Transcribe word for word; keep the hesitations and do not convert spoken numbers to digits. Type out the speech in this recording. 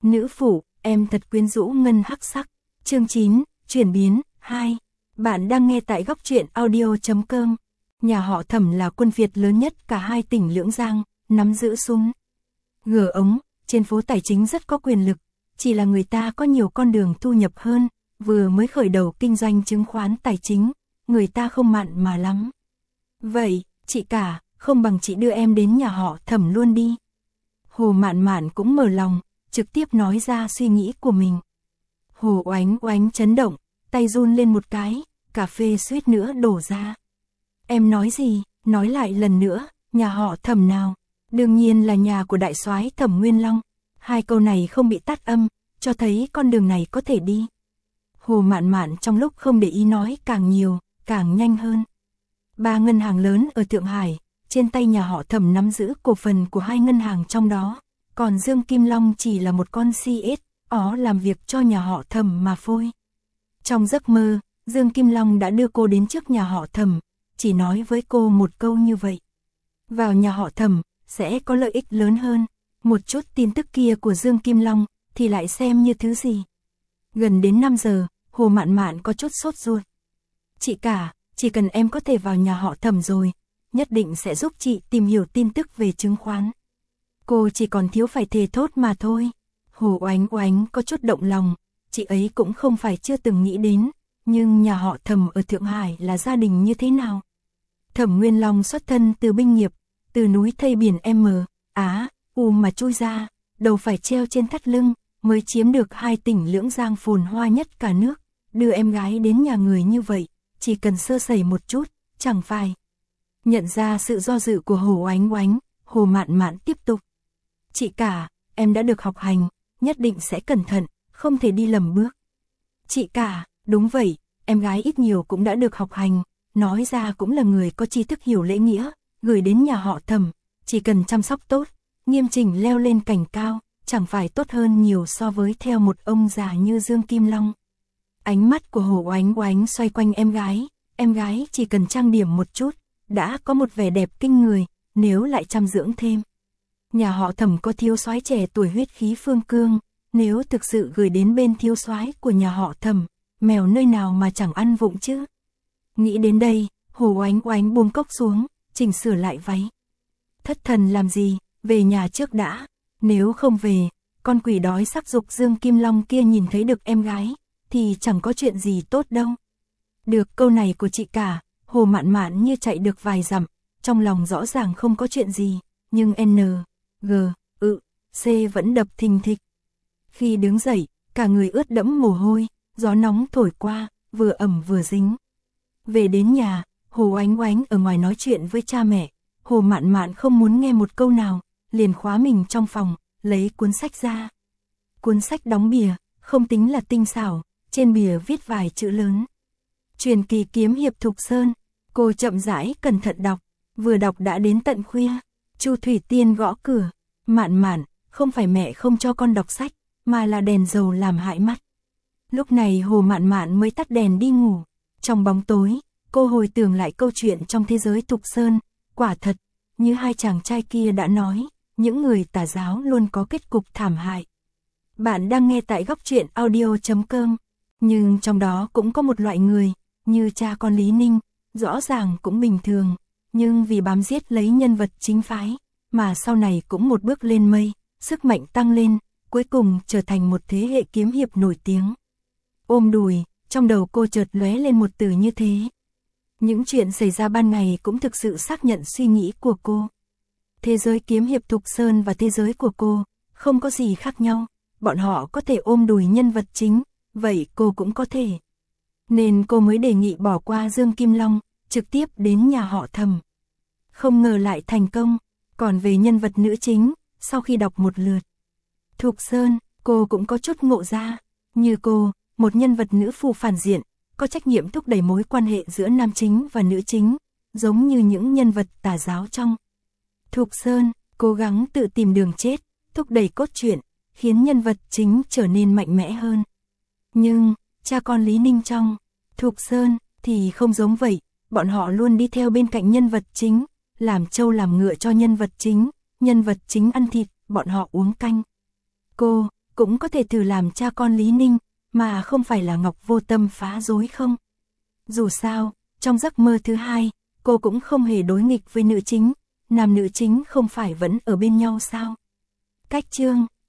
Nữ phụ, em thật quyến rũ ngân hắc sắc. Chương chín, chuyển biến, hai. Bạn đang nghe tại góc truyện audio chấm com. Nhà họ Thẩm là quân Việt lớn nhất cả hai tỉnh Lưỡng Giang, nắm giữ súng gờ ống, trên phố tài chính rất có quyền lực, chỉ là người ta có nhiều con đường thu nhập hơn, vừa mới khởi đầu kinh doanh chứng khoán tài chính, người ta không mặn mà lắm. Vậy, chị cả, không bằng chị đưa em đến nhà họ Thẩm luôn đi. Hồ Mạn Mạn cũng mở lòng, trực tiếp nói ra suy nghĩ của mình. Hồ Oánh Oánh chấn động, tay run lên một cái, cà phê suýt nữa đổ ra. Em nói gì, nói lại lần nữa, nhà họ Thẩm nào? Đương nhiên là nhà của đại soái Thẩm Nguyên Long. Hai câu này không bị tắt âm, cho thấy con đường này có thể đi. Hồ Mạn Mạn trong lúc không để ý nói càng nhiều, càng nhanh hơn. Ba ngân hàng lớn ở Thượng Hải, trên tay nhà họ Thẩm nắm giữ cổ phần của hai ngân hàng trong đó, còn Dương Kim Long chỉ là một con xê ét, ó làm việc cho nhà họ Thẩm mà thôi. Trong giấc mơ, Dương Kim Long đã đưa cô đến trước nhà họ Thẩm, chỉ nói với cô một câu như vậy. Vào nhà họ Thẩm, sẽ có lợi ích lớn hơn, một chút tin tức kia của Dương Kim Long, thì lại xem như thứ gì. Gần đến năm giờ, Hồ Mạn Mạn có chút sốt ruột. Chị cả, chỉ cần em có thể vào nhà họ Thẩm rồi, nhất định sẽ giúp chị tìm hiểu tin tức về chứng khoán. Cô chỉ còn thiếu phải thề thốt mà thôi. Hồ Oánh Oánh có chút động lòng, chị ấy cũng không phải chưa từng nghĩ đến, nhưng nhà họ Thẩm ở Thượng Hải là gia đình như thế nào? Thẩm Nguyên Long xuất thân từ binh nghiệp, từ núi thây biển M, Á, U mà chui ra, đầu phải treo trên thắt lưng, mới chiếm được hai tỉnh Lưỡng Giang phồn hoa nhất cả nước, đưa em gái đến nhà người như vậy, chỉ cần sơ sẩy một chút, chẳng phải. Nhận ra sự do dự của Hồ Oánh Oánh, Hồ Mạn Mạn tiếp tục. Chị cả, em đã được học hành, nhất định sẽ cẩn thận, không thể đi lầm bước. Chị cả, đúng vậy, em gái ít nhiều cũng đã được học hành, nói ra cũng là người có tri thức hiểu lễ nghĩa, gửi đến nhà họ Thẩm, chỉ cần chăm sóc tốt, nghiêm chỉnh leo lên cành cao, chẳng phải tốt hơn nhiều so với theo một ông già như Dương Kim Long. Ánh mắt của Hồ Oánh Oánh xoay quanh em gái, em gái chỉ cần trang điểm một chút, đã có một vẻ đẹp kinh người, nếu lại chăm dưỡng thêm. Nhà họ Thẩm có thiếu soái trẻ tuổi huyết khí phương cương, nếu thực sự gửi đến bên thiếu soái của nhà họ Thẩm, mèo nơi nào mà chẳng ăn vụng chứ. Nghĩ đến đây, Hồ Oánh Oánh buông cốc xuống, chỉnh sửa lại váy. Thất thần làm gì, về nhà trước đã, nếu không về, con quỷ đói sắc dục Dương Kim Long kia nhìn thấy được em gái, thì chẳng có chuyện gì tốt đâu. Được câu này của chị cả, Hồ Mạn Mạn như chạy được vài dặm, trong lòng rõ ràng không có chuyện gì, nhưng N, G, ự, C vẫn đập thình thịch. Khi đứng dậy, cả người ướt đẫm mồ hôi, gió nóng thổi qua, vừa ẩm vừa dính. Về đến nhà, Hồ Oánh Oánh ở ngoài nói chuyện với cha mẹ, Hồ Mạn Mạn không muốn nghe một câu nào, liền khóa mình trong phòng, lấy cuốn sách ra. Cuốn sách đóng bìa, không tính là tinh xảo, trên bìa viết vài chữ lớn. Truyền kỳ kiếm hiệp Thục Sơn, cô chậm rãi cẩn thận đọc, vừa đọc đã đến tận khuya. Chu Thủy Tiên gõ cửa, Mạn Mạn, không phải mẹ không cho con đọc sách, mà là đèn dầu làm hại mắt. Lúc này Hồ Mạn Mạn mới tắt đèn đi ngủ. Trong bóng tối, cô hồi tưởng lại câu chuyện trong thế giới Thục Sơn, quả thật, như hai chàng trai kia đã nói, những người tà giáo luôn có kết cục thảm hại. Bạn đang nghe tại góc truyện audio chấm com, nhưng trong đó cũng có một loại người, như cha con Lý Ninh, rõ ràng cũng bình thường, nhưng vì bám giết lấy nhân vật chính phái, mà sau này cũng một bước lên mây, sức mạnh tăng lên, cuối cùng trở thành một thế hệ kiếm hiệp nổi tiếng. Ôm đùi, trong đầu cô chợt lóe lên một từ như thế. Những chuyện xảy ra ban ngày cũng thực sự xác nhận suy nghĩ của cô. Thế giới kiếm hiệp Thục Sơn và thế giới của cô, không có gì khác nhau, bọn họ có thể ôm đùi nhân vật chính, vậy cô cũng có thể. Nên cô mới đề nghị bỏ qua Dương Kim Long, trực tiếp đến nhà họ Thẩm. Không ngờ lại thành công, còn về nhân vật nữ chính, sau khi đọc một lượt Thục Sơn, cô cũng có chút ngộ ra, như cô, một nhân vật nữ phù phản diện, có trách nhiệm thúc đẩy mối quan hệ giữa nam chính và nữ chính, giống như những nhân vật tà giáo trong Thục Sơn, cố gắng tự tìm đường chết, thúc đẩy cốt truyện, khiến nhân vật chính trở nên mạnh mẽ hơn. Nhưng, cha con Lý Ninh trong Thục Sơn thì không giống vậy, bọn họ luôn đi theo bên cạnh nhân vật chính, làm trâu làm ngựa cho nhân vật chính, nhân vật chính ăn thịt, bọn họ uống canh. Cô, cũng có thể thử làm cha con Lý Ninh, mà không phải là Ngọc vô tâm phá rối không? Dù sao, trong giấc mơ thứ hai, cô cũng không hề đối nghịch với nữ chính, nam nữ chính không phải vẫn ở bên nhau sao? Cách chương